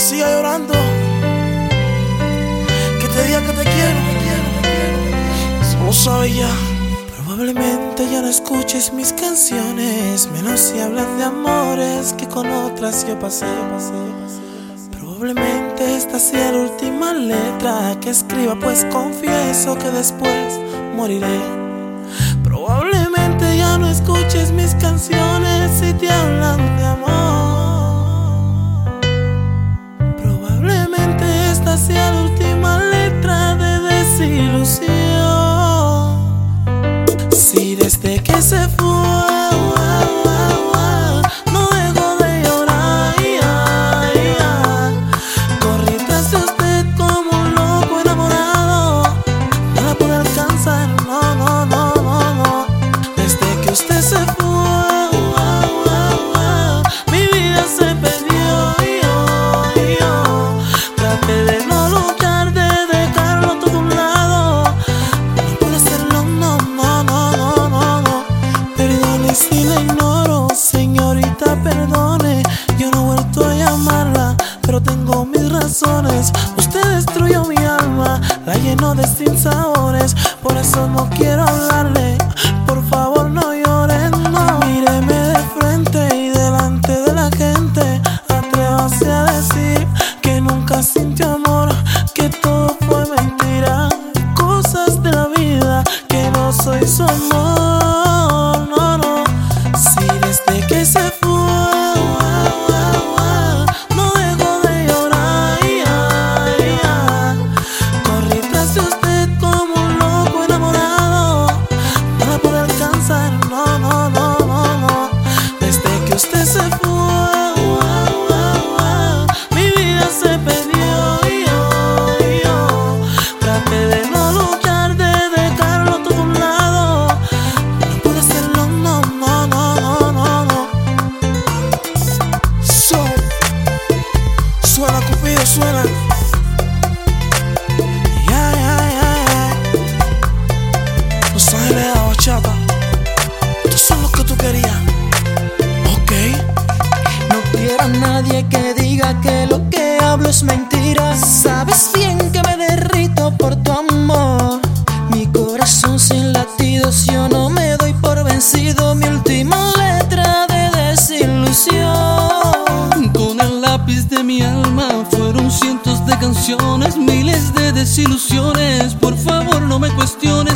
siga llorando, que te diga que te quiero, solo sabe ya. Probablemente ya no escuches mis canciones, menos si hablan de amores que con otras yo pasé. Probablemente esta sea la última letra que escriba, pues confieso que después moriré. Probablemente ya no escuches mis canciones si te hablan de amor. Probablemente esta sea la última letra de desilusión. Si desde que se fue no dejo de llorar, corrí tras de usted como un loco enamorado, no la pude alcanzar, no. Desde que usted se fue, mi vida se perdió, traté de no luchar, de dejarlo todo a un lado, no pude hacerlo, no. Perdone si la ignoro, señorita, perdone. Yo no he vuelto a llamarla, pero tengo mis razones. Usted destruyó mi alma, la llenó de sinsabores. Por eso no quiero hablarle, por favor no llore, no. Míreme de frente y delante de la gente, atrévase a decir que nunca sintió amor, que todo fue mentira, cosas de la vida, que no soy su amor, no. Si desde que se fue no dejo de llorar, corrí tras de usted como un loco enamorado, no la pude alcanzar, no. Desde que usted se fue, mi vida se perdió, traté de no luchar, de dejarlo todo a un lado, no pude hacerlo, no. Suena Cupido, suena. Los Ángeles de la bachata, estos son los que tú querías, ok. No quiero a nadie que diga que lo que hablo es mentira. Sabes bien que me derrito por tu amor. Mi corazón sin latidos, yo no me doy por vencido. Mi última letra de desilusión. Con el lápiz de mi alma fueron cientos de canciones, miles de desilusiones. Por favor no me cuestiones,